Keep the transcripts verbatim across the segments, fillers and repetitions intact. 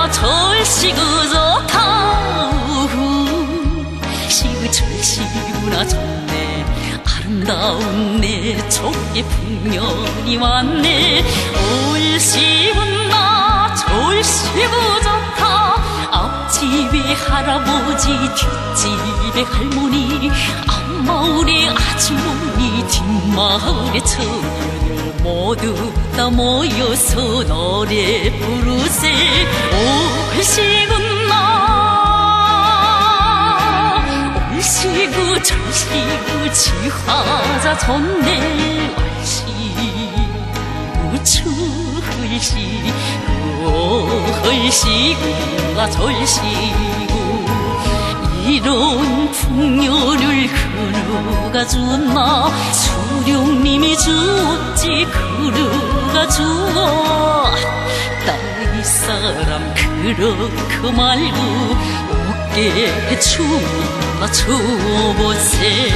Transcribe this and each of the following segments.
시구나 절시구 좋다. 시구 절시구나 좋네. 아름다운 내 족의 풍년이 왔네. 올시구나 절시구 좋다. 앞집에 할아버지 뒷집에 할머니 앞마을에 아주머니 뒷마을에 처녀들 모두 다 모여서 노래 부르세. 올시구나 올시구 절시구 지화자 좋네. 올시구 출시구 헐시구가 절시구 이런 풍년을 그누가 줬나. 수령님이 주었지 그누가 주어. 따위 사람 그렇고 말고 어깨에 춤이나 춰보세.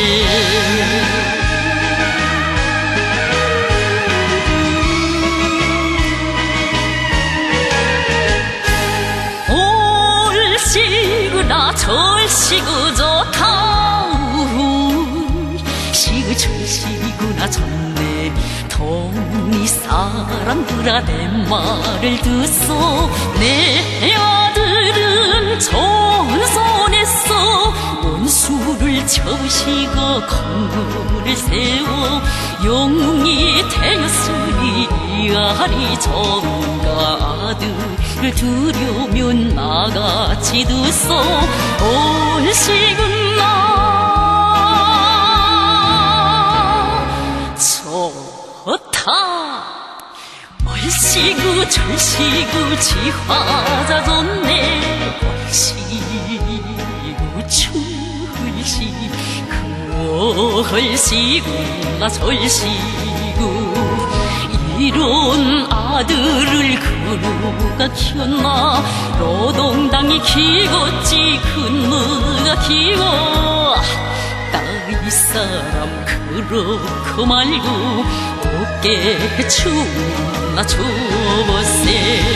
올시구나 절시구 좋다. 시구 절시구나 좋네. 동리 사람들아 내 말을 듣소. 내 아들은 전선에서 원수를 쳐시고 건물을 세워 영웅이 되었으니 이아리 정가 아들을 두려면 나같이 두소. 올시구나 좋다. 올시구 절시구 지화자 좋네. 올시구 출시구 헐시구나 절시구 이런 아들을 그누가 키웠나. 노동당이 키웠지 근무가 키워. 따위 사람 그렇고 말고 어깨에 춤이나 춰보세.